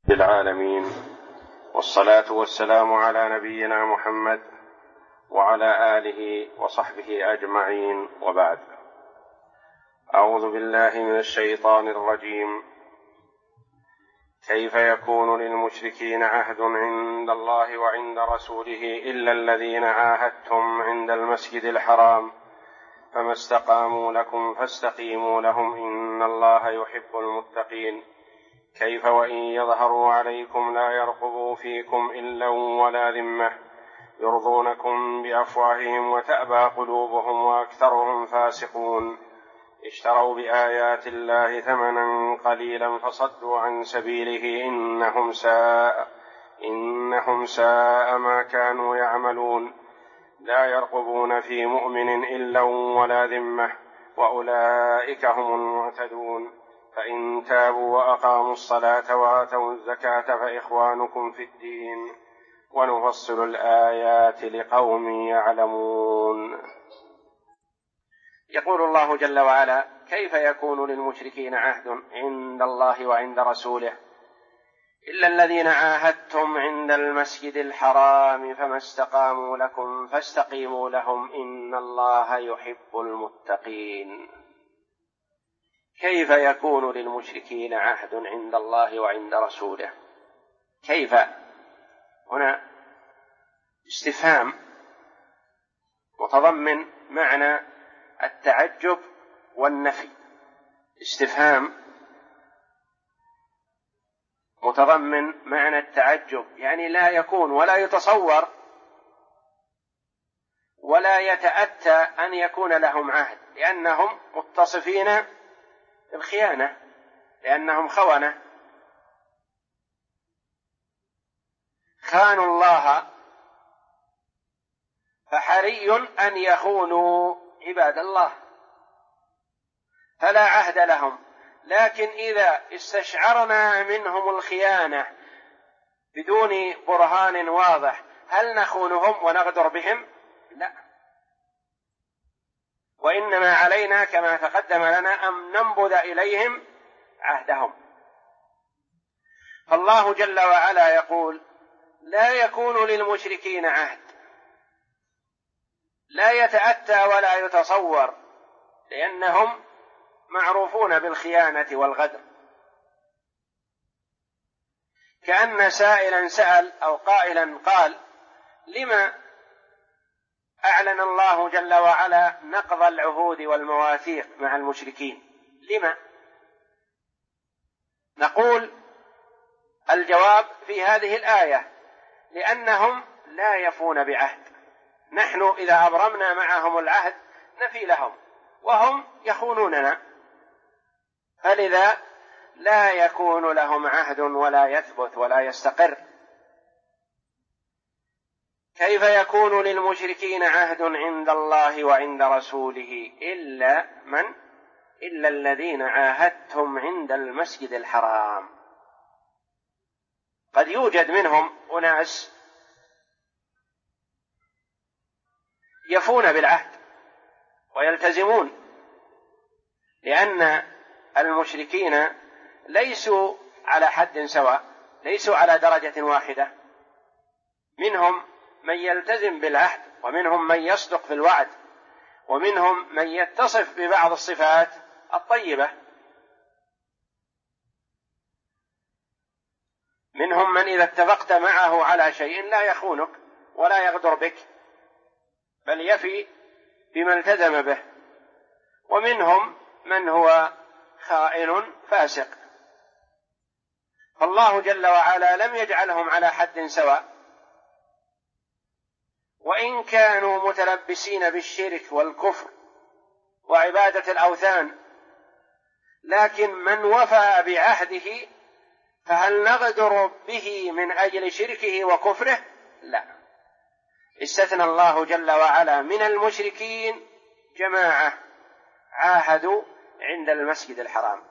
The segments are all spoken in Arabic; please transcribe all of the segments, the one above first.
العالمين، والصلاة والسلام على نبينا محمد وعلى آله وصحبه أجمعين، وبعد. أعوذ بالله من الشيطان الرجيم. كيف يكون للمشركين عهد عند الله وعند رسوله إلا الذين عاهدتم عند المسجد الحرام فما استقاموا لكم فاستقيموا لهم إن الله يحب المتقين. كيف وإن يظهروا عليكم لا يرقبوا فيكم إلا ولا ذمة يرضونكم بأفواههم وتأبى قلوبهم وأكثرهم فاسقون. اشتروا بآيات الله ثمنا قليلا فصدوا عن سبيله إنهم ساء ما كانوا يعملون. لا يرقبون في مؤمن إلا ولا ذمة وأولئك هم المعتدون. فإن تابوا وأقاموا الصلاة وآتوا الزكاة فإخوانكم في الدين ونفصل الآيات لقوم يعلمون. يقول الله جل وعلا: كيف يكون للمشركين عهد عند الله وعند رسوله إلا الذين عاهدتم عند المسجد الحرام فما استقاموا لكم فاستقيموا لهم إن الله يحب المتقين. كيف يكون للمشركين عهد عند الله وعند رسوله؟ كيف هنا استفهام متضمن معنى التعجب والنفي. استفهام متضمن معنى التعجب، يعني لا يكون ولا يتصور ولا يتأتى أن يكون لهم عهد، لأنهم متصفين بالخيانة، لأنهم خونة، خانوا الله، فحري أن يخونوا عباد الله، فلا عهد لهم. لكن إذا استشعرنا منهم الخيانة بدون برهان واضح، هل نخونهم ونغدر بهم؟ لا، وإنما علينا كما تقدم لنا أن ننبذ إليهم عهدهم. فالله جل وعلا يقول: لا يكون للمشركين عهد، لا يتأتى ولا يتصور، لأنهم معروفون بالخيانة والغدر. كأن سائلا سأل أو قائلا قال: لما أعلن الله جل وعلا نقض العهود والمواثيق مع المشركين؟ لما؟ نقول الجواب في هذه الآية: لأنهم لا يفون بعهد. نحن إذا أبرمنا معهم العهد نفي لهم، وهم يخونوننا، فلذا لا يكون لهم عهد ولا يثبت ولا يستقر. كيف يكون للمشركين عهد عند الله وعند رسوله إلا الذين عاهدتم عند المسجد الحرام. قد يوجد منهم أناس يفون بالعهد ويلتزمون، لأن المشركين ليسوا على حد سواء، ليسوا على درجة واحدة. منهم من يلتزم بالعهد، ومنهم من يصدق في الوعد، ومنهم من يتصف ببعض الصفات الطيبة. منهم من إذا اتفقت معه على شيء لا يخونك ولا يغدر بك، بل يفي بما التزم به. ومنهم من هو خائن فاسق. فالله جل وعلا لم يجعلهم على حد سواء، وإن كانوا متلبسين بالشرك والكفر وعبادة الأوثان، لكن من وفى بعهده فهل نغدر به من أجل شركه وكفره؟ لا. استثنى الله جل وعلا من المشركين جماعة عاهدوا عند المسجد الحرام.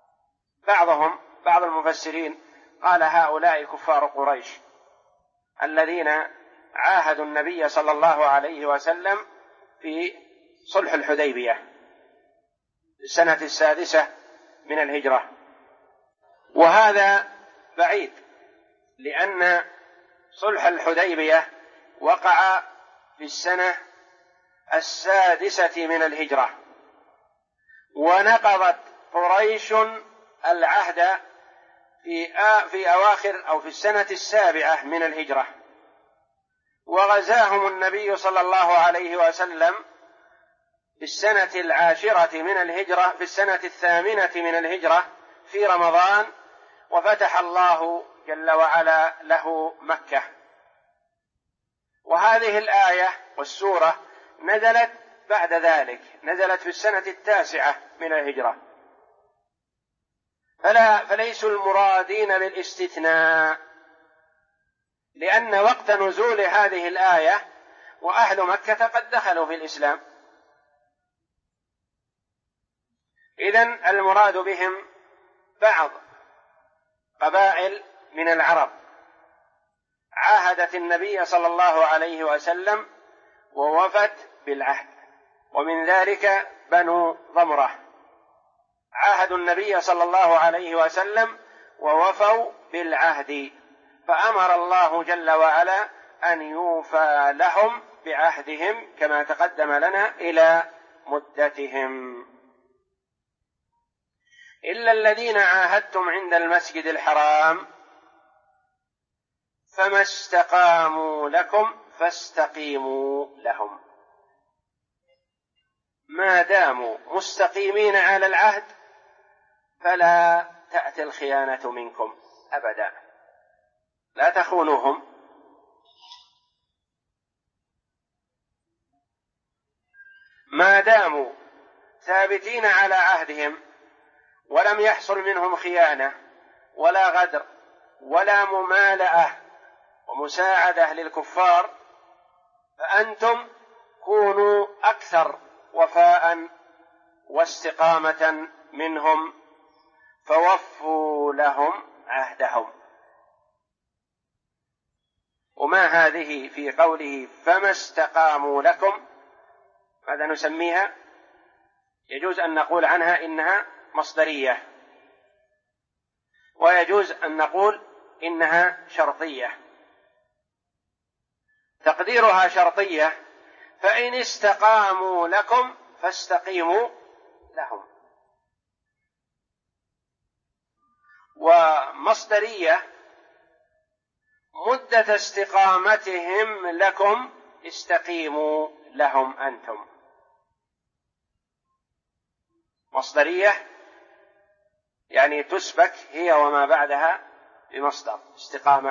بعض المفسرين قال: هؤلاء كفار قريش الذين عاهدوا النبي صلى الله عليه وسلم في صلح الحديبية السنة 6 من الهجرة. وهذا بعيد، لأن صلح الحديبية وقع في السنة 6 من الهجرة، ونقضت قريش العهد في أواخر أو في السنة 7 من الهجرة، وغزاهم النبي صلى الله عليه وسلم في السنة 10 من الهجرة، في السنة 8 من الهجرة في رمضان، وفتح الله جل وعلا له مكة. وهذه الآية والسورة نزلت بعد ذلك، نزلت في السنة 9 من الهجرة، فليسوا المرادين بالاستثناء، لأن وقت نزول هذه الآية وأهل مكة قد دخلوا في الإسلام. إذن المراد بهم بعض قبائل من العرب عاهدت النبي صلى الله عليه وسلم ووفت بالعهد، ومن ذلك بنو ضمرة عاهدوا النبي صلى الله عليه وسلم ووفوا بالعهد، فأمر الله جل وعلا أن يوفى لهم بعهدهم كما تقدم لنا إلى مدتهم. إلا الذين عاهدتم عند المسجد الحرام فما استقاموا لكم فاستقيموا لهم. ما داموا مستقيمين على العهد فلا تأتي الخيانة منكم أبدا، لا تخونوهم. ما داموا ثابتين على عهدهم ولم يحصل منهم خيانة ولا غدر ولا ممالأة ومساعدة للكفار، فأنتم كونوا أكثر وفاء واستقامة منهم، فوفوا لهم عهدهم. وما هذه في قوله فما استقاموا لكم، ماذا نسميها؟ يجوز أن نقول عنها إنها مصدرية، ويجوز أن نقول إنها شرطية. تقديرها شرطية، فإن استقاموا لكم فاستقيموا لهم. ومصدرية مدة استقامتهم لكم استقيموا لهم أنتم. مصدرية يعني تسبك هي وما بعدها بمصدر استقامة.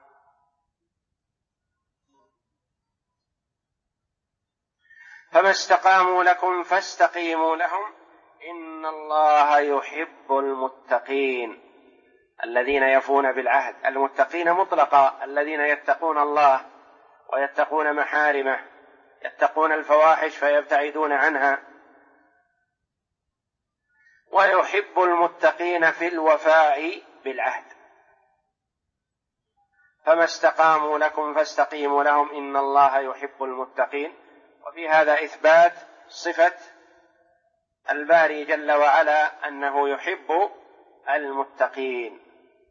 فما استقاموا لكم فاستقيموا لهم إن الله يحب المتقين الذين يفون بالعهد. المتقين مطلقا الذين يتقون الله ويتقون محارمه، يتقون الفواحش فيبتعدون عنها، ويحب المتقين في الوفاء بالعهد. فما استقاموا لكم فاستقيموا لهم إن الله يحب المتقين. وفي هذا إثبات صفة الباري جل وعلا أنه يحب المتقين،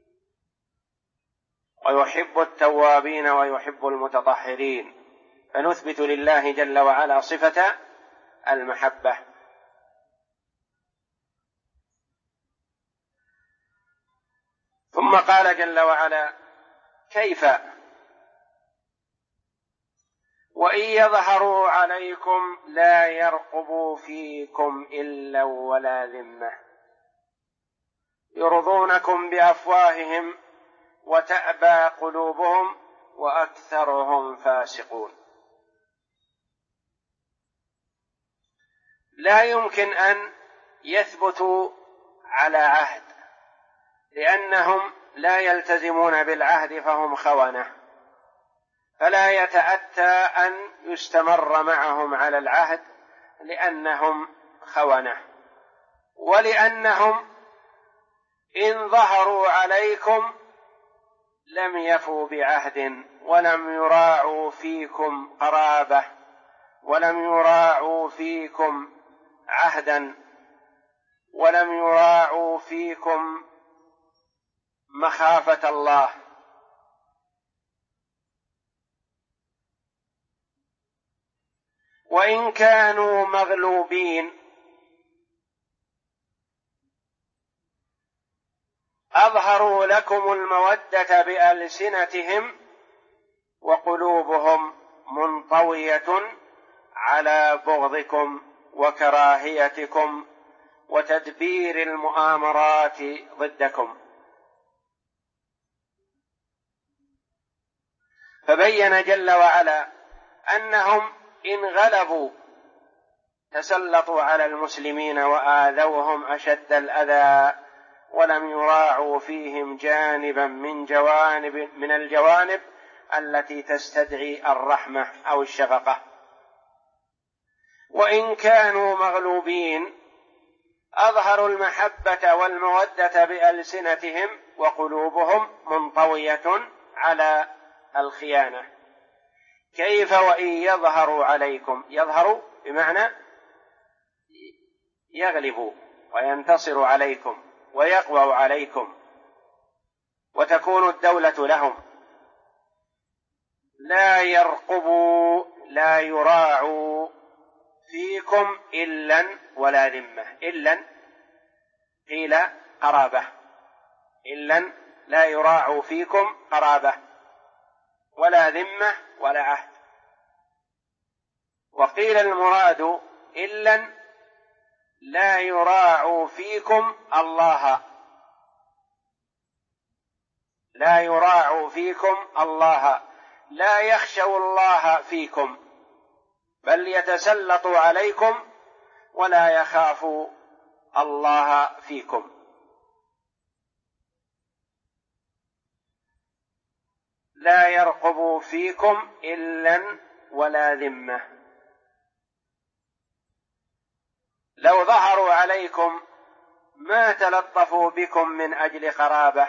ويحب التوابين ويحب المتطهرين، فنثبت لله جل وعلا صفة المحبة. ثم قال جل وعلا كيف وإن يظهروا عليكم لا يرقبوا فيكم إلا ولا ذمة يرضونكم بأفواههم وتأبى قلوبهم وأكثرهم فاسقون. لا يمكن أن يثبتوا على عهد، لأنهم لا يلتزمون بالعهد فهم خونة، فلا يتأتى أن يستمر معهم على العهد لأنهم خونة، ولأنهم إن ظهروا عليكم لم يفوا بعهد ولم يراعوا فيكم قرابة ولم يراعوا فيكم عهدا ولم يراعوا فيكم مخافة الله. وإن كانوا مغلوبين أظهروا لكم المودة بألسنتهم وقلوبهم منطوية على بغضكم وكراهيتكم وتدبير المؤامرات ضدكم. فبين جل وعلا أنهم إن غلبوا تسلطوا على المسلمين وآذوهم أشد الأذى، ولم يراعوا فيهم جانبا من الجوانب التي تستدعي الرحمة أو الشفقة. وإن كانوا مغلوبين أظهروا المحبة والمودة بألسنتهم وقلوبهم منطوية على الخيانة. كيف وإن يظهروا عليكم؟ يظهروا بمعنى يغلبوا وينتصروا عليكم ويقووا عليكم وتكون الدولة لهم. لا يرقبوا لا يراعوا فيكم إلا ولا ذمة. إلا قيل قرابة، إلا لا يراعوا فيكم قرابة ولا ذمة ولا عهد. وقيل المراد إلا لا يراعوا فيكم الله، لا يراعوا فيكم الله، لا يخشوا الله فيكم بل يتسلطوا عليكم ولا يخافوا الله فيكم. لا يرقبوا فيكم إلا ولا ذمة. لو ظهروا عليكم ما تلطفوا بكم من أجل قرابة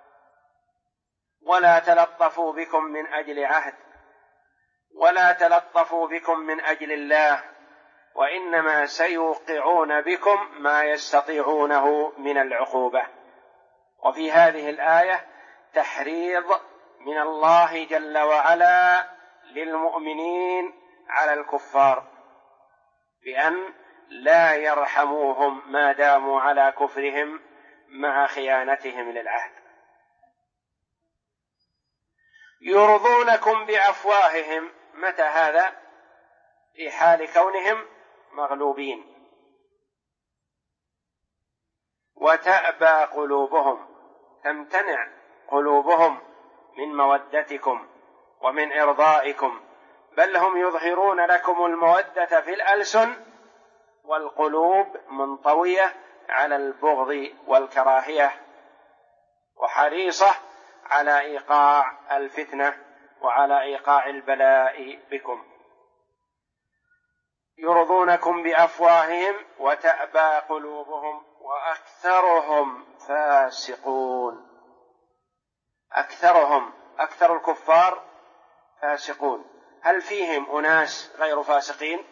ولا تلطفوا بكم من أجل عهد ولا تلطفوا بكم من أجل الله، وإنما سيوقعون بكم ما يستطيعونه من العقوبة. وفي هذه الآية تحريض من الله جل وعلا للمؤمنين على الكفار بأن لا يرحموهم ما داموا على كفرهم مع خيانتهم للعهد. يرضونكم بأفواههم. متى هذا؟ في حال كونهم مغلوبين. وتأبى قلوبهم، تمتنع قلوبهم من مودتكم ومن إرضائكم، بل هم يظهرون لكم المودة في الألسن والقلوب منطوية على البغض والكراهية وحريصة على إيقاع الفتنة وعلى إيقاع البلاء بكم. يرضونكم بأفواههم وتأبى قلوبهم وأكثرهم فاسقون. أكثر الكفار فاسقون. هل فيهم أناس غير فاسقين؟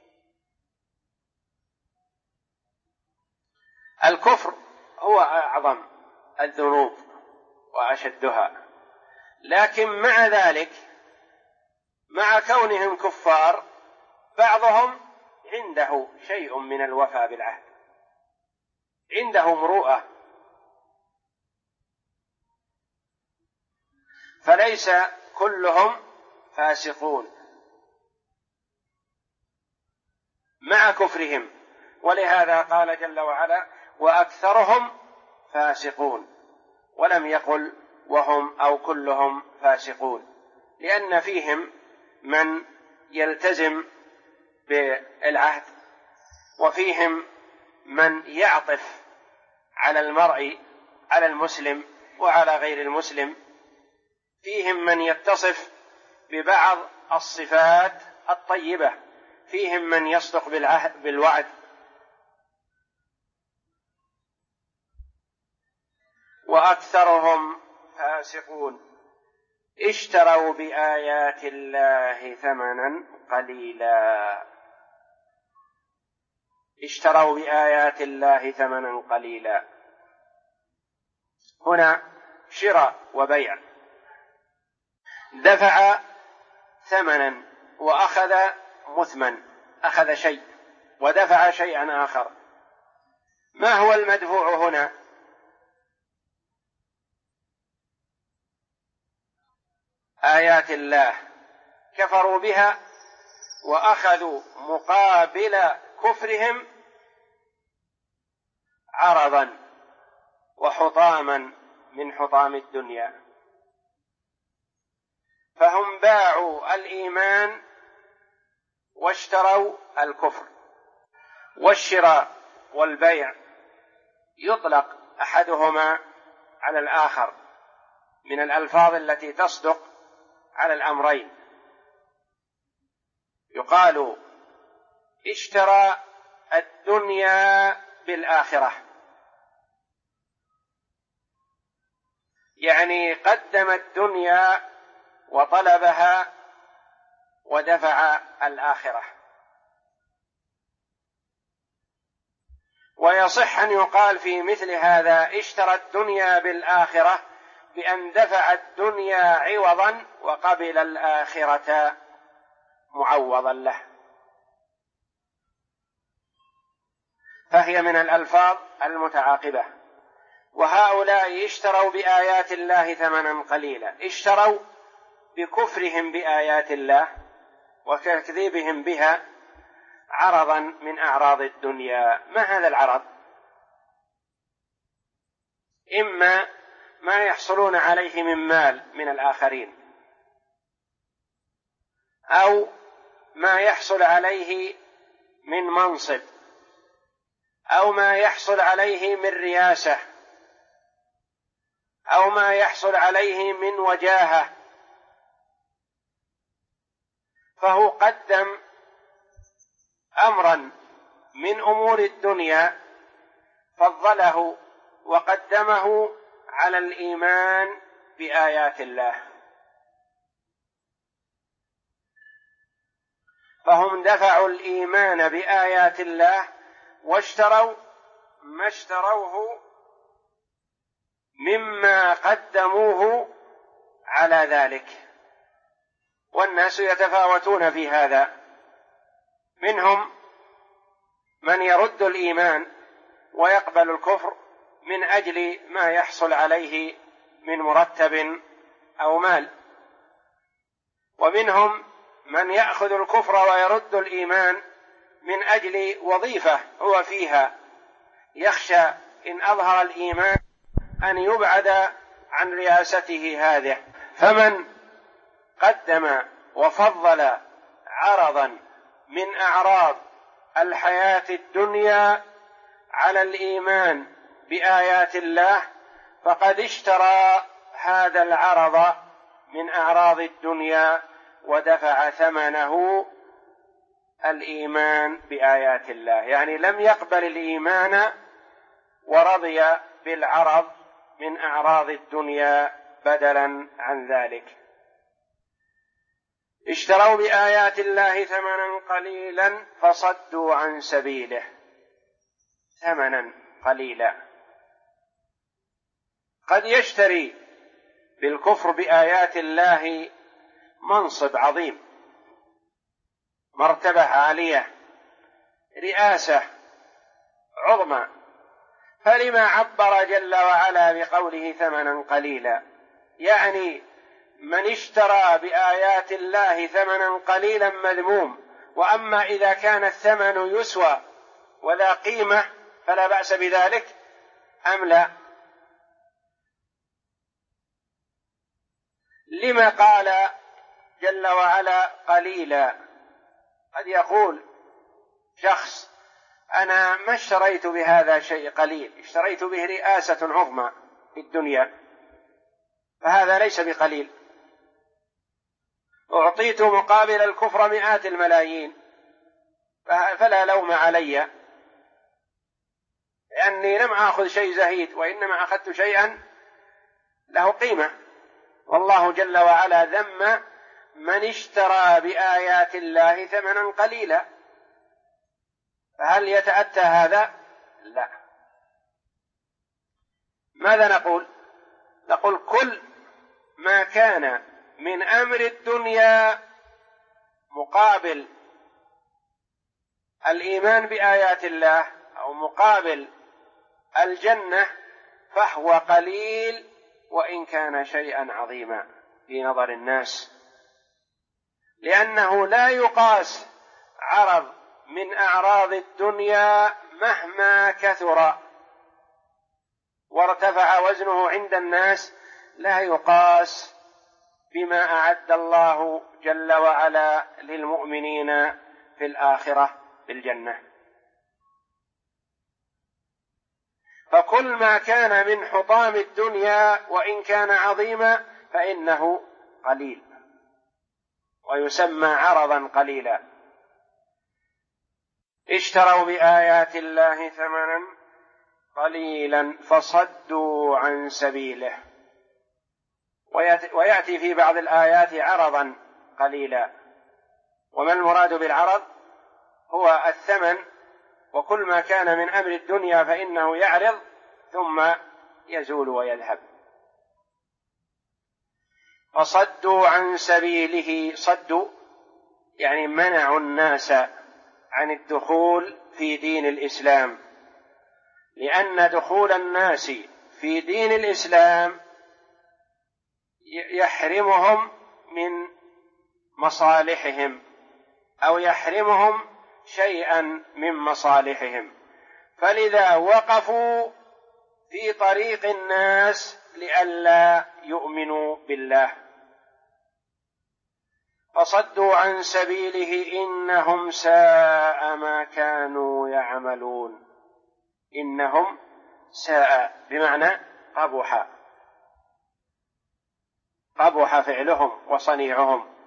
الكفر هو أعظم الذنوب وأشدها، لكن مع ذلك مع كونهم كفار بعضهم عنده شيء من الوفاء بالعهد، عنده مروءة، فليس كلهم فاسقون مع كفرهم. ولهذا قال جل وعلا وأكثرهم فاسقون، ولم يقل وهم أو كلهم فاسقون، لأن فيهم من يلتزم بالعهد وفيهم من يعطف على المرء، على المسلم وعلى غير المسلم، فيهم من يتصف ببعض الصفات الطيبة، فيهم من يصدق بالوعد. وأكثرهم فاسقون اشتروا بآيات الله ثمنا قليلا. اشتروا بآيات الله ثمنا قليلا. هنا شراء وبيع، دفع ثمنا وأخذ مثمن، أخذ شيء ودفع شيئا آخر، ما هو المدفوع هنا؟ آيات الله، كفروا بها وأخذوا مقابل كفرهم عرضا وحطاما من حطام الدنيا، فهم باعوا الإيمان واشتروا الكفر. والشراء والبيع يطلق أحدهما على الآخر من الألفاظ التي تصدق على الأمرين، يقال اشترى الدنيا بالآخرة، يعني قدم الدنيا وطلبها ودفع الآخرة. ويصح أن يقال في مثل هذا اشترى الدنيا بالآخرة بأن دفع الدنيا عوضا وقبل الآخرة معوضا له، فهي من الألفاظ المتعاقبة. وهؤلاء اشتروا بآيات الله ثمنا قليلا، اشتروا بكفرهم بآيات الله وتكذيبهم بها عرضا من أعراض الدنيا. ما هذا العرض؟ إما ما يحصلون عليه من مال من الآخرين، أو ما يحصل عليه من منصب، أو ما يحصل عليه من رياسة، أو ما يحصل عليه من وجاهة، فهو قدم أمرا من أمور الدنيا فضله وقدمه على الإيمان بآيات الله، فهم دفعوا الإيمان بآيات الله واشتروا ما اشتروه مما قدموه على ذلك. والناس يتفاوتون في هذا، منهم من يرد الإيمان ويقبل الكفر من أجل ما يحصل عليه من مرتب أو مال، ومنهم من يأخذ الكفر ويرد الإيمان من أجل وظيفة هو فيها، يخشى إن أظهر الإيمان أن يبعد عن رياسته هذه. فمن قدم وفضل عرضا من أعراض الحياة الدنيا على الإيمان بآيات الله فقد اشترى هذا العرض من أعراض الدنيا ودفع ثمنه الإيمان بآيات الله، يعني لم يقبل الإيمان ورضي بالعرض من أعراض الدنيا بدلا عن ذلك. اشتروا بآيات الله ثمنا قليلا فصدوا عن سبيله، ثمنا قليلا. قد يشتري بالكفر بآيات الله منصب عظيم، مرتبة عالية، رئاسة عظمى، فلما عبر جل وعلا بقوله ثمنا قليلا؟ يعني من اشترى بآيات الله ثمنا قليلا مذموم، وأما إذا كان الثمن يسوى وذا قيمة فلا بأس بذلك أم لا؟ لما قال جل وعلا قليلا؟ قد يقول شخص أنا ما اشتريت بهذا شيء قليل، اشتريت به رئاسة عظمى في الدنيا، فهذا ليس بقليل. أعطيت مقابل الكفر مئات الملايين فلا لوم علي، لأني لم آخذ شيء زهيد وإنما أخذت شيئا له قيمة. والله جل وعلا ذم من اشترى بآيات الله ثمنا قليلا، فهل يتأتى هذا؟ لا. ماذا نقول؟ نقول كل ما كان من أمر الدنيا مقابل الإيمان بآيات الله أو مقابل الجنة فهو قليل وإن كان شيئا عظيما في نظر الناس، لأنه لا يقاس عرض من أعراض الدنيا مهما كثر وارتفع وزنه عند الناس، لا يقاس بما أعد الله جل وعلا للمؤمنين في الآخرة بالجنة. فكل ما كان من حطام الدنيا وإن كان عظيما فإنه قليل ويسمى عرضا قليلا. اشتروا بآيات الله ثمنا قليلا فصدوا عن سبيله. ويأتي في بعض الآيات عرضا قليلا. وما المراد بالعرض؟ هو الثمن، وكل ما كان من أمر الدنيا فإنه يعرض ثم يزول ويذهب. فصدوا عن سبيله، صدوا يعني منعوا الناس عن الدخول في دين الإسلام، لأن دخول الناس في دين الإسلام يحرمهم من مصالحهم أو يحرمهم شيئا من مصالحهم، فلذا وقفوا في طريق الناس لئلا يؤمنوا بالله. فصدوا عن سبيله إنهم ساء ما كانوا يعملون. إنهم ساء بمعنى قبح فعلهم وصنيعهم.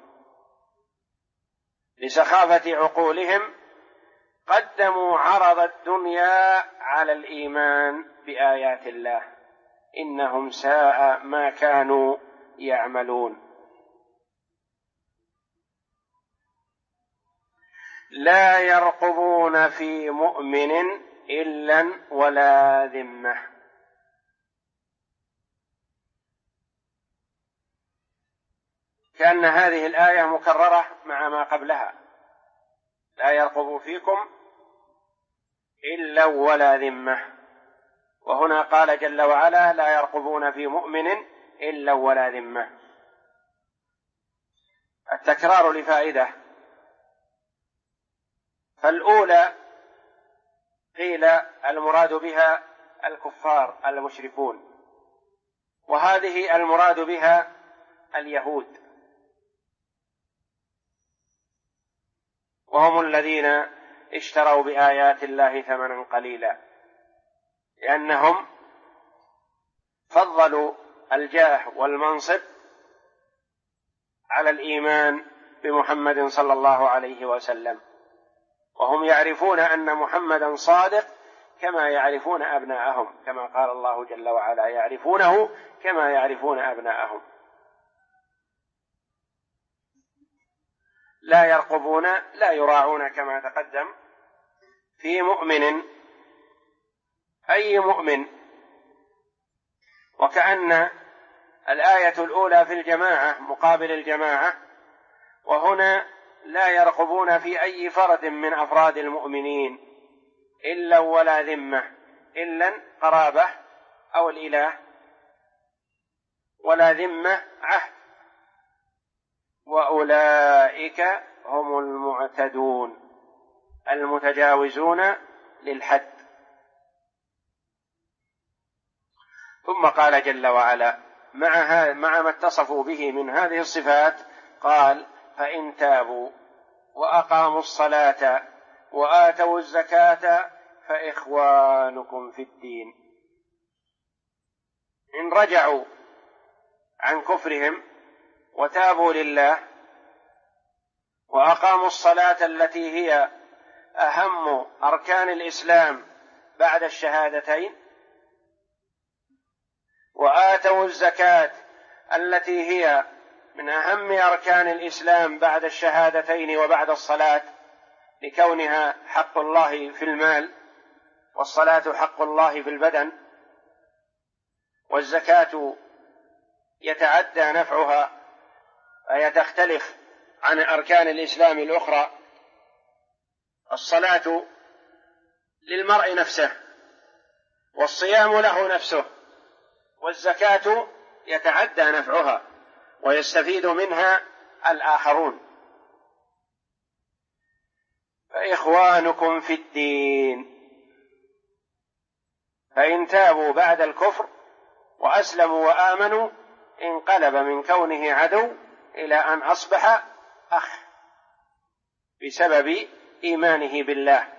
لسخافة عقولهم قدموا عرض الدنيا على الإيمان بآيات الله. إنهم ساء ما كانوا يعملون. لا يرقبون في مؤمن إلا ولا ذمة. كأن هذه الآية مكررة مع ما قبلها: لا يرقب فيكم إلا ولا ذمة. وهنا قال جل وعلا: لا يرقبون في مؤمن إلا ولا ذمة. التكرار لفائدة. فالأولى قيل المراد بها الكفار المشركون، وهذه المراد بها اليهود، وهم الذين اشتروا بآيات الله ثمنا قليلا، لأنهم فضلوا الجاه والمنصب على الإيمان بمحمد صلى الله عليه وسلم، وهم يعرفون أن محمدا صادق كما يعرفون أبناءهم، كما قال الله جل وعلا: يعرفونه كما يعرفون أبناءهم. لا يرقبون لا يراعون كما تقدم في مؤمن، أي مؤمن. وكأن الآية الأولى في الجماعة مقابل الجماعة، وهنا لا يرقبون في أي فرد من أفراد المؤمنين إلا ولا ذمة. إلا قرابة أو الإله، ولا ذمة عهد. وأولئك هم المعتدون المتجاوزون للحد. ثم قال جل وعلا مع ما اتصفوا به من هذه الصفات، قال: فإن تابوا وأقاموا الصلاة وآتوا الزكاة فإخوانكم في الدين. إن رجعوا عن كفرهم وتابوا لله وأقاموا الصلاة التي هي أهم أركان الإسلام بعد الشهادتين، وآتوا الزكاة التي هي من أهم أركان الإسلام بعد الشهادتين وبعد الصلاة، لكونها حق الله في المال، والصلاة حق الله في البدن، والزكاة يتعدى نفعها، فهي تختلف عن أركان الإسلام الأخرى. الصلاة للمرء نفسه، والصيام له نفسه، والزكاة يتعدى نفعها ويستفيد منها الآخرون. فإخوانكم في الدين، فإن تابوا بعد الكفر وأسلموا وآمنوا انقلب من كونه عدو إلى أن أصبح أخ بسبب إيمانه بالله.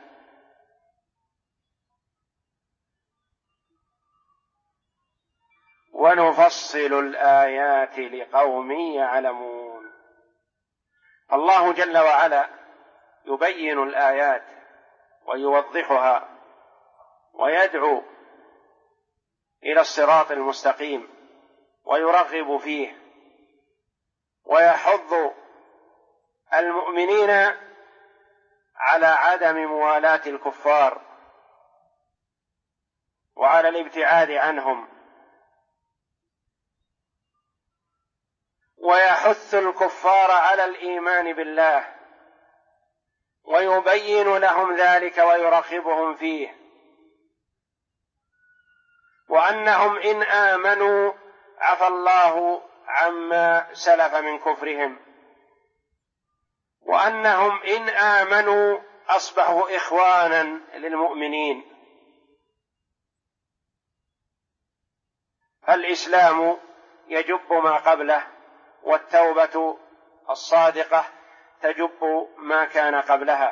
ونفصل الآيات لقوم يعلمون. الله جل وعلا يبين الآيات ويوضحها ويدعو إلى الصراط المستقيم ويرغب فيه، ويحض المؤمنين على عدم موالاة الكفار وعلى الابتعاد عنهم، ويحث الكفار على الإيمان بالله ويبين لهم ذلك ويرغبهم فيه، وأنهم إن آمنوا عفى الله عما سلف من كفرهم، وأنهم إن آمنوا أصبحوا إخوانا للمؤمنين. فالإسلام يجب ما قبله، والتوبة الصادقة تجب ما كان قبلها.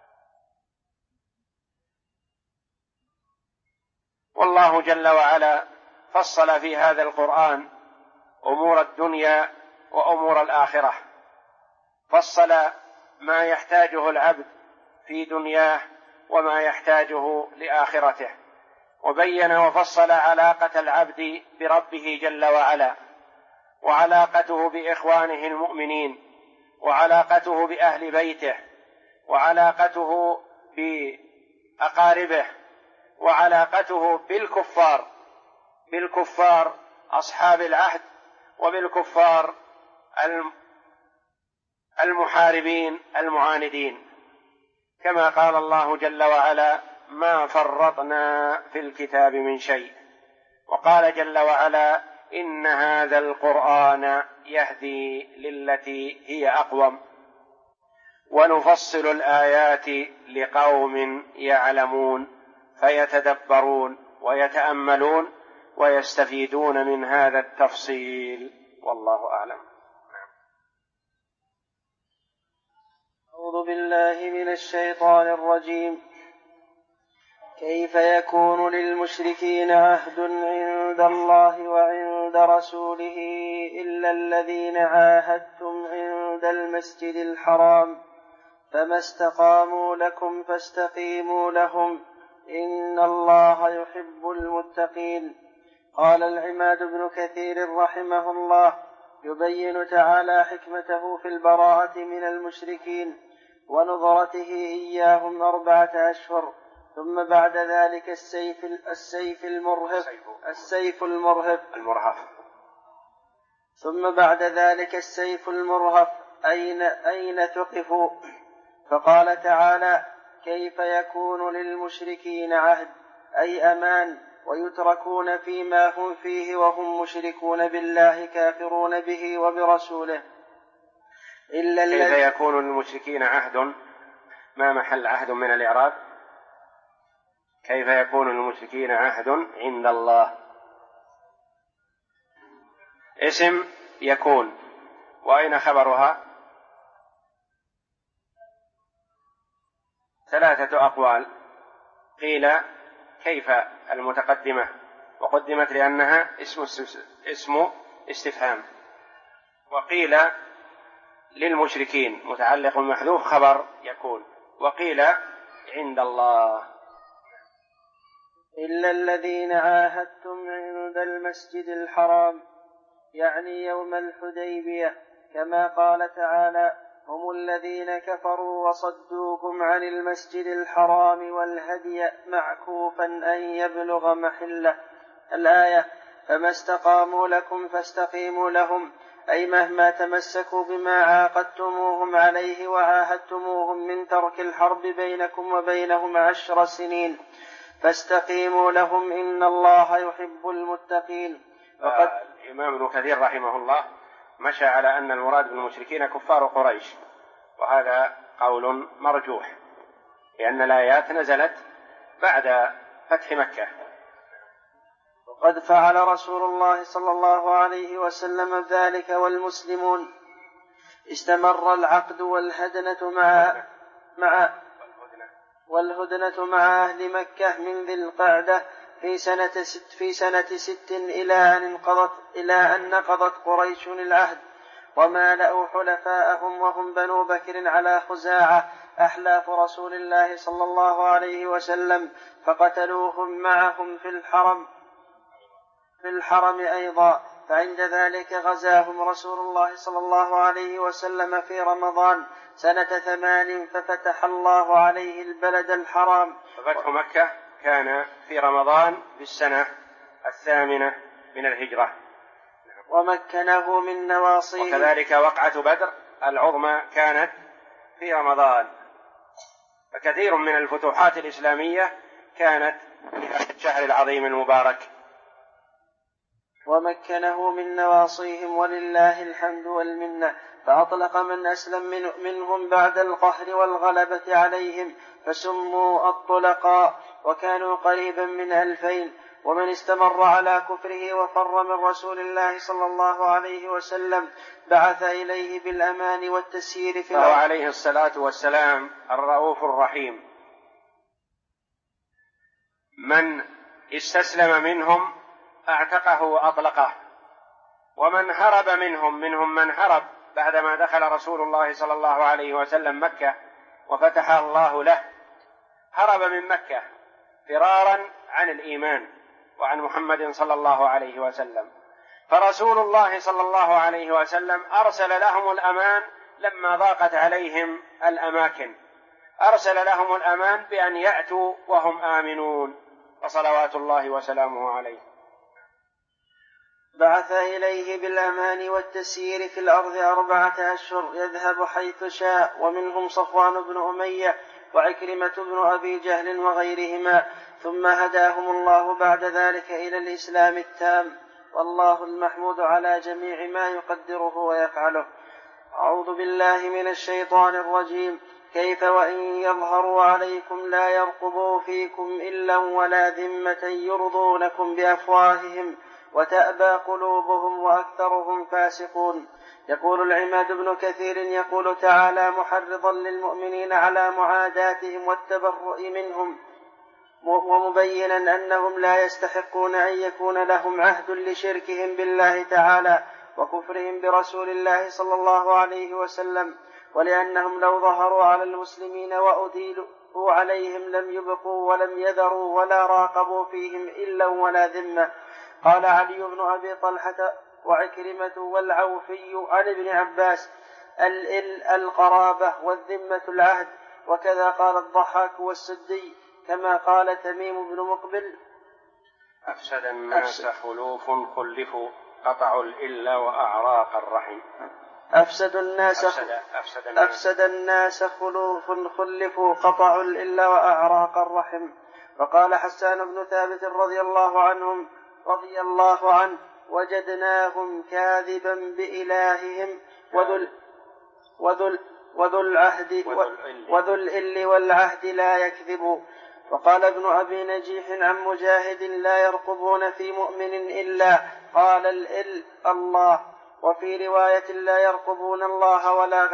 والله جل وعلا فصل في هذا القرآن أمور الدنيا وأمور الآخرة، فصل ما يحتاجه العبد في دنياه وما يحتاجه لآخرته، وبين وفصل علاقة العبد بربه جل وعلا، وعلاقته بإخوانه المؤمنين، وعلاقته بأهل بيته، وعلاقته بأقاربه، وعلاقته بالكفار أصحاب العهد، وبالكفار المحاربين المعاندين، كما قال الله جل وعلا: ما فرطنا في الكتاب من شيء. وقال جل وعلا: إن هذا القرآن يهدي للتي هي أقوم. ونفصل الآيات لقوم يعلمون فيتدبرون ويتأملون ويستفيدون من هذا التفصيل. والله أعلم. أعوذ بالله من الشيطان الرجيم. كيف يكون للمشركين عهد عند الله وعند رسوله إلا الذين عاهدتم عند المسجد الحرام، فما استقاموا لكم فاستقيموا لهم، إن الله يحب المتقين. قال العماد بن كثير رحمه الله: يبين تعالى حكمته في البراءة من المشركين ونظرته إياهم 4 أشهر، ثم بعد ذلك السيف المرهف أين ثقفوا. فقال تعالى: كيف يكون للمشركين عهد، أي أمان، ويتركون فيما هم فيه وهم مشركون بالله كافرون به وبرسوله. كيف يكون للمشركين عهد، ما محل عهد من الإعراب؟ كيف يكون للمشركين عهد عند الله؟ اسم يكون، وأين خبرها؟ 3 أقوال. قيل كيف المتقدمة وقدمت لأنها اسم استفهام، وقيل للمشركين متعلق محذوف خبر يكون، وقيل عند الله. إلا الذين عاهدتم عند المسجد الحرام، يعني يوم الحديبية، كما قال تعالى: هم الذين كفروا وصدوكم عن المسجد الحرام والهدي معكوفا أن يبلغ محله، الآية. فما استقاموا لكم فاستقيموا لهم، أي مهما تمسكوا بما عاقدتموهم عليه وعاهدتموهم من ترك الحرب بينكم وبينهم 10 سنين فاستقيموا لهم إن الله يحب المتقين. الإمام ابن كثير رحمه الله مشى على أن المراد بالمشركين كفار قريش، وهذا قول مرجوح لأن الآيات نزلت بعد فتح مكة. وقد فعل رسول الله صلى الله عليه وسلم ذلك والمسلمون. استمر العقد والهدنة مع أهل مكة من ذي القعدة في سنة 6 إلى أن نقضت قريش العهد ومالأوا حلفاءهم وهم بنو بكر على خزاعة أحلاف رسول الله صلى الله عليه وسلم فقتلوهم معهم في الحرم أيضا. فعند ذلك غزاهم رسول الله صلى الله عليه وسلم في رمضان سنة 8 ففتح الله عليه البلد الحرام. فتح مكة كان في رمضان في السنة 8 من الهجرة، ومكنه من نواصيه. وكذلك وقعة بدر العظمى كانت في رمضان، فكثير من الفتوحات الإسلامية كانت في هذا الشهر العظيم المبارك. ومكنه من نواصيهم ولله الحمد والمنة، فأطلق من أسلم منهم بعد القهر والغلبة عليهم فسموا الطلقاء، وكانوا قريبا من 2000. ومن استمر على كفره وفر من رسول الله صلى الله عليه وسلم بعث إليه بالأمان والتسيير في الأرض. عليه الصلاة والسلام الرؤوف الرحيم، من استسلم منهم اعتقه وأطلقه، ومن هرب منهم من هرب بعدما دخل رسول الله صلى الله عليه وسلم مكة وفتح الله له، هرب من مكة فرارا عن الإيمان وعن محمد صلى الله عليه وسلم، فرسول الله صلى الله عليه وسلم أرسل لهم الأمان لما ضاقت عليهم الأماكن، أرسل لهم الأمان بأن يأتوا وهم آمنون، وصلوات الله وسلامه عليه. بعث إليه بالأمان والتسيير في الأرض 4 أشهر يذهب حيث شاء، ومنهم صفوان بن أمية وعكرمة بن أبي جهل وغيرهما، ثم هداهم الله بعد ذلك إلى الإسلام التام، والله المحمود على جميع ما يقدره ويفعله. أعوذ بالله من الشيطان الرجيم. كيف وإن يظهروا عليكم لا يرقبوا فيكم إلا ولا ذمة يرضونكم بأفواههم وتأبى قلوبهم وأكثرهم فاسقون. يقول العماد بن كثير يقول تعالى محرضا للمؤمنين على معاداتهم والتبرؤ منهم، ومبينا أنهم لا يستحقون أن يكون لهم عهد لشركهم بالله تعالى وكفرهم برسول الله صلى الله عليه وسلم، ولأنهم لو ظهروا على المسلمين وأديلوا عليهم لم يبقوا ولم يذروا ولا راقبوا فيهم إلا ولا ذمة. قال علي بن أبي طلحة وعكرمة والعوفي عن ابن عباس القرابة والذمة العهد، وكذا قال الضحاك والسدي، كما قال تميم بن مقبل أفسد الناس خلوف خلفوا قطعوا الإلا وأعراق الرحم. أفسد الناس خلوف خلفوا قطعوا الإلا وأعراق الرحم. وقال حسان بن ثابت رضي الله عنه وجدناهم كاذبا بإلههم وذو الإل والعهد لا يكذب. وقال ابن أبي نجيح عن مجاهد لا يرقبون في مؤمن إلا قال الإل الله، وفي رواية لا يرقبون الله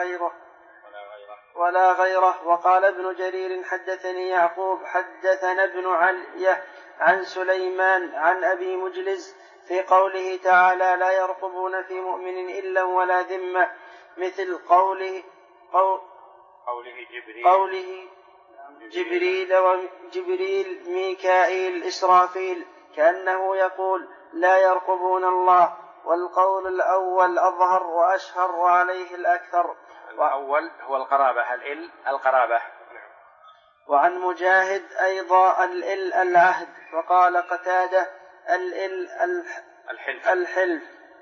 ولا غيره. وقال ابن جرير حدثني يعقوب حدثنا ابن علية عن سليمان عن أبي مجلز في قوله تعالى لا يرقبون في مؤمن إلا ولا ذمة مثل قوله جبريل ميكائيل إسرافيل، كأنه يقول لا يرقبون الله، والقول الأول أظهر وأشهر وعليه الأكثر. الأول هو القرابة، القرابة. وعن مجاهد أيضا العهد. وقال قتادة الحلف.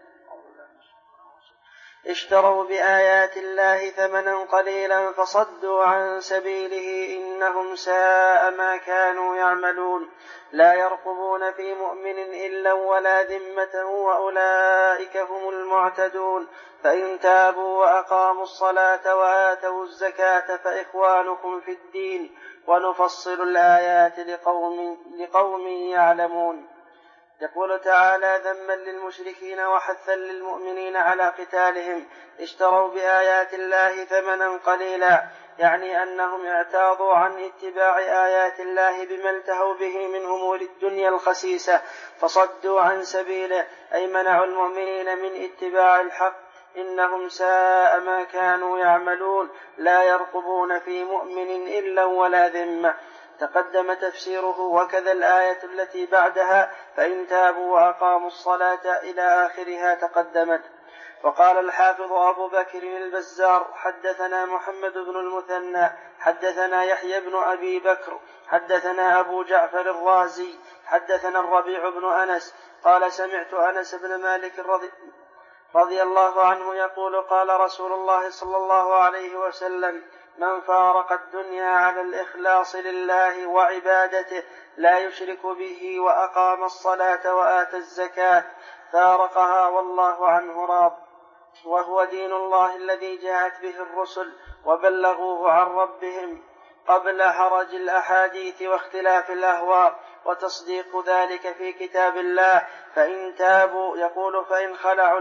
اشتروا بآيات الله ثمنا قليلا فصدوا عن سبيله إنهم ساء ما كانوا يعملون. لا يرقبون في مؤمن إلا ولا ذمة وأولئك هم المعتدون. فإن تابوا وأقاموا الصلاة وآتوا الزكاة فإخوانكم في الدين ونفصل الآيات لقوم يعلمون. يقول تعالى ذما للمشركين وحثا للمؤمنين على قتالهم. اشتروا بآيات الله ثمنا قليلا، يعني أنهم اعتاضوا عن اتباع آيات الله بما التهوا به من أمور الدنيا الخسيسة فصدوا عن سبيله، أي منعوا المؤمنين من اتباع الحق. إنهم ساء ما كانوا يعملون. لا يرقبون في مؤمن إلا ولا ذمة، تقدم تفسيره، وكذا الآية التي بعدها فإن تابوا وأقاموا الصلاة إلى آخرها تقدمت. وقال الحافظ أبو بكر البزار حدثنا محمد بن المثنى حدثنا يحيى بن أبي بكر حدثنا أبو جعفر الرازي حدثنا الربيع بن أنس قال سمعت أنس بن مالك رضي الله عنه يقول قال رسول الله صلى الله عليه وسلم من فارق الدنيا على الإخلاص لله وعبادته لا يشرك به وأقام الصلاة وآتى الزكاة فارقها والله عنه راض. وهو دين الله الذي جاءت به الرسل وبلغوه عن ربهم قبل هرج الأحاديث واختلاف الأهواء وتصديق ذلك في كتاب الله. فإن تابوا يقول فإن خلعوا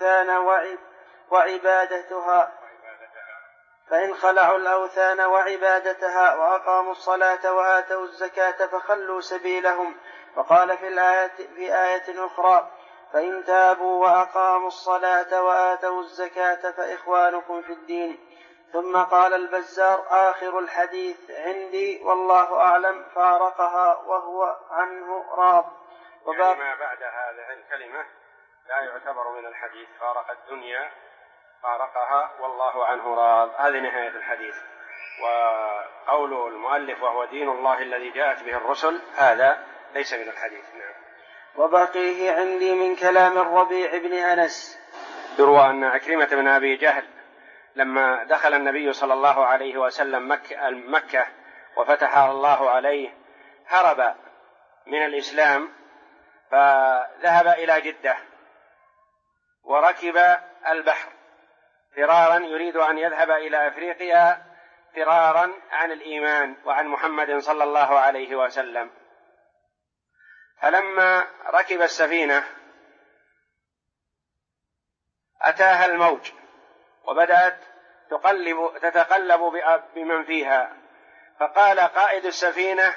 الأوثان وعبادتها وأقاموا الصلاة وآتوا الزكاة فخلوا سبيلهم. وقال في آية أخرى فإن تابوا وأقاموا الصلاة وآتوا الزكاة فإخوانكم في الدين. ثم قال البزار آخر الحديث عندي والله أعلم فارقها وهو عنه راض. يعني ما بعد هذه الكلمة لا يعتبر من الحديث. فارق الدنيا فارقها والله عنه راض، هذه نهاية الحديث. وقول المؤلف وهو دين الله الذي جاءت به الرسل هذا ليس من الحديث. نعم. وبقيه عندي من كلام الربيع بن أنس. يروى أن عكرمة بن أبي جهل لما دخل النبي صلى الله عليه وسلم مكة وفتحها الله عليه هرب من الإسلام فذهب إلى جدة وركب البحر فرارا يريد أن يذهب إلى أفريقيا فرارا عن الإيمان وعن محمد صلى الله عليه وسلم. فلما ركب السفينة أتاها الموج وبدأت تتقلب بمن فيها، فقال قائد السفينة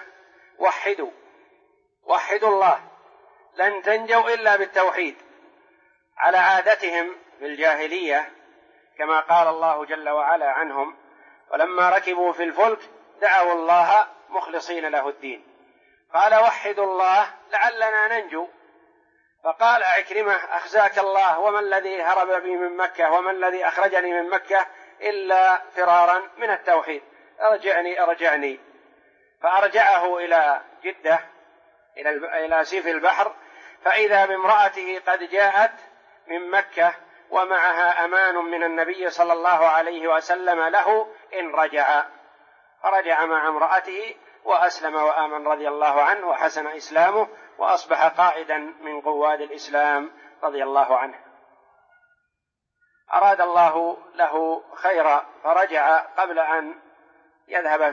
وحدوا الله لن تنجوا إلا بالتوحيد، على عادتهم في الجاهلية كما قال الله جل وعلا عنهم ولما ركبوا في الفلك دعوا الله مخلصين له الدين. قال وحدوا الله لعلنا ننجو. فقال عكرمة أخزاك الله وما الذي هرب بي من مكة وما الذي أخرجني من مكة إلا فرارا من التوحيد، أرجعني. فأرجعه إلى جدة إلى سيف البحر فإذا بامرأته قد جاءت من مكة ومعها أمان من النبي صلى الله عليه وسلم له إن رجع. فرجع مع امرأته وأسلم وآمن رضي الله عنه وحسن إسلامه وأصبح قائدا من قواد الإسلام رضي الله عنه. أراد الله له خيرا فرجع قبل أن يذهب